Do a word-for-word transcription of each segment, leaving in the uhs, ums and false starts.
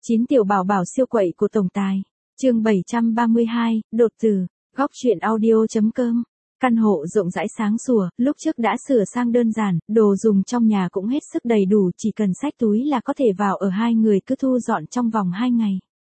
chín tiểu bảo bảo siêu quậy của tổng tài. Chương bảy trăm ba mươi hai, đột tử. Góc truyện audio.com. Căn hộ rộng rãi sáng sủa, lúc trước đã sửa sang đơn giản, đồ dùng trong nhà cũng hết sức đầy đủ, chỉ cần xách túi là có thể vào ở, hai người cứ thu dọn trong vòng hai ngày.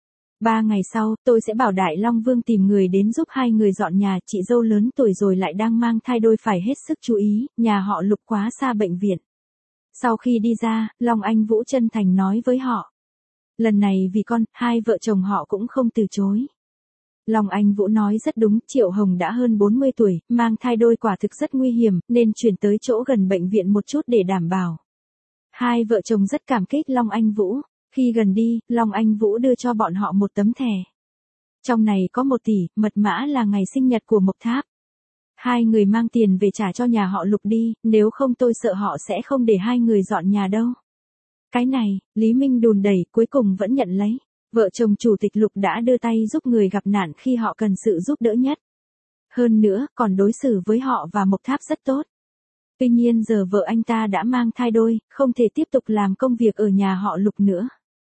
Ba ngày sau, tôi sẽ bảo Đại Long Vương tìm người đến giúp hai người dọn nhà, chị dâu lớn tuổi rồi lại đang mang thai đôi phải hết sức chú ý, nhà họ Lục quá xa bệnh viện. Sau khi đi ra, Long Anh Vũ chân thành nói với họ. Lần này vì con, hai vợ chồng họ cũng không từ chối. Long Anh Vũ nói rất đúng, Triệu Hồng đã hơn bốn mươi tuổi, mang thai đôi quả thực rất nguy hiểm, nên chuyển tới chỗ gần bệnh viện một chút để đảm bảo. Hai vợ chồng rất cảm kích Long Anh Vũ. Khi gần đi, Long Anh Vũ đưa cho bọn họ một tấm thẻ. Trong này có một tỷ, mật mã là ngày sinh nhật của Mộc Tháp. Hai người mang tiền về trả cho nhà họ Lục đi, nếu không tôi sợ họ sẽ không để hai người dọn nhà đâu. Cái này, Lý Minh đùn đẩy, cuối cùng vẫn nhận lấy. Vợ chồng chủ tịch Lục đã đưa tay giúp người gặp nạn khi họ cần sự giúp đỡ nhất. Hơn nữa, còn đối xử với họ và Mộc Tháp rất tốt. Tuy nhiên giờ vợ anh ta đã mang thai đôi, không thể tiếp tục làm công việc ở nhà họ Lục nữa.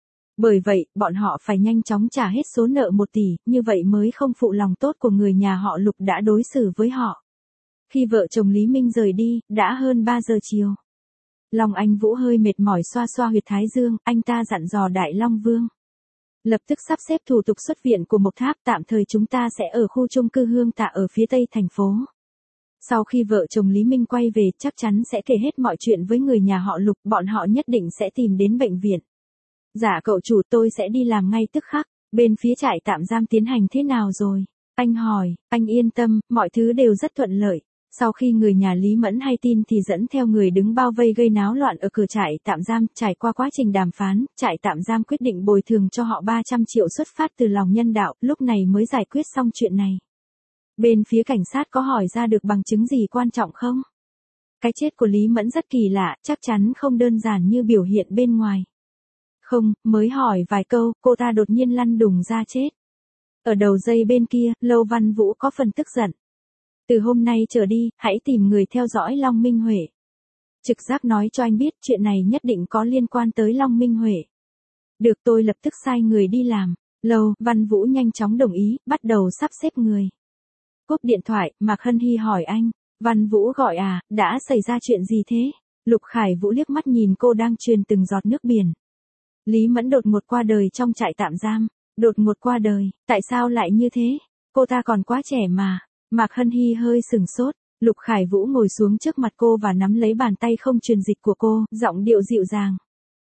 Bởi vậy, bọn họ phải nhanh chóng trả hết số nợ một tỷ, như vậy mới không phụ lòng tốt của người nhà họ Lục đã đối xử với họ. Khi vợ chồng Lý Minh rời đi, đã hơn ba giờ chiều. Long Anh Vũ hơi mệt mỏi xoa xoa huyệt thái dương, anh ta dặn dò Đại Long Vương. Lập tức sắp xếp thủ tục xuất viện của Mộc Tháp, tạm thời chúng ta sẽ ở khu chung cư Hương Tạ ở phía tây thành phố. Sau khi vợ chồng Lý Minh quay về, chắc chắn sẽ kể hết mọi chuyện với người nhà họ Lục, bọn họ nhất định sẽ tìm đến bệnh viện. Dạ cậu chủ, tôi sẽ đi làm ngay tức khắc. Bên phía trại tạm giam tiến hành thế nào rồi? Anh hỏi. Anh yên tâm, mọi thứ đều rất thuận lợi. Sau khi người nhà Lý Mẫn hay tin thì dẫn theo người đứng bao vây gây náo loạn ở cửa trại tạm giam, trải qua quá trình đàm phán, trại tạm giam quyết định bồi thường cho họ ba trăm triệu xuất phát từ lòng nhân đạo, lúc này mới giải quyết xong chuyện này. Bên phía cảnh sát có hỏi ra được bằng chứng gì quan trọng không? Cái chết của Lý Mẫn rất kỳ lạ, chắc chắn không đơn giản như biểu hiện bên ngoài. Không, mới hỏi vài câu, cô ta đột nhiên lăn đùng ra chết. Ở đầu dây bên kia, Lâu Văn Vũ có phần tức giận. Từ hôm nay trở đi, hãy tìm người theo dõi Long Minh Huệ. Trực giác nói cho anh biết chuyện này nhất định có liên quan tới Long Minh Huệ. Được, tôi lập tức sai người đi làm. Lâu Văn Vũ nhanh chóng đồng ý, bắt đầu sắp xếp người. Cúp điện thoại, Mạc Hân Hy hỏi anh. Văn Vũ gọi à, đã xảy ra chuyện gì thế? Lục Khải Vũ liếc mắt nhìn cô đang truyền từng giọt nước biển. Lý Mẫn đột ngột qua đời trong trại tạm giam. Đột ngột qua đời, tại sao lại như thế? Cô ta còn quá trẻ mà. Mạc Hân Hy hơi sừng sốt. Lục Khải Vũ ngồi xuống trước mặt cô và nắm lấy bàn tay không truyền dịch của cô, giọng điệu dịu dàng.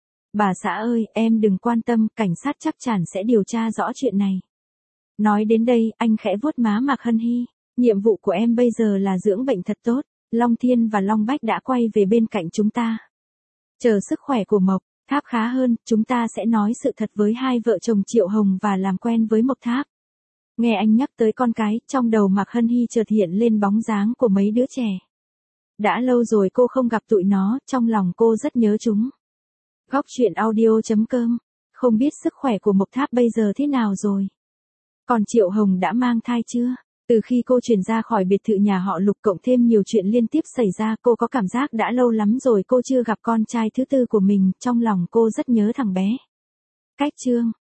Bà xã ơi, em đừng quan tâm, cảnh sát chắc chắn sẽ điều tra rõ chuyện này. Nói đến đây, anh khẽ vuốt má Mạc Hân Hy. Nhiệm vụ của em bây giờ là dưỡng bệnh thật tốt. Long Thiên và Long Bách đã quay về bên cạnh chúng ta. Chờ sức khỏe của Mộc Tháp khá hơn, chúng ta sẽ nói sự thật với hai vợ chồng Triệu Hồng và làm quen với Mộc Tháp. Nghe anh nhắc tới con cái, trong đầu Mạc Hân Hy chợt hiện lên bóng dáng của mấy đứa trẻ. Đã lâu rồi cô không gặp tụi nó, trong lòng cô rất nhớ chúng. Góc truyện audio.com. Không biết sức khỏe của Mộc Tháp bây giờ thế nào rồi? Còn Triệu Hồng đã mang thai chưa? Từ khi cô chuyển ra khỏi biệt thự nhà họ Lục cộng thêm nhiều chuyện liên tiếp xảy ra, cô có cảm giác đã lâu lắm rồi cô chưa gặp con trai thứ tư của mình, trong lòng cô rất nhớ thằng bé. Cách chương.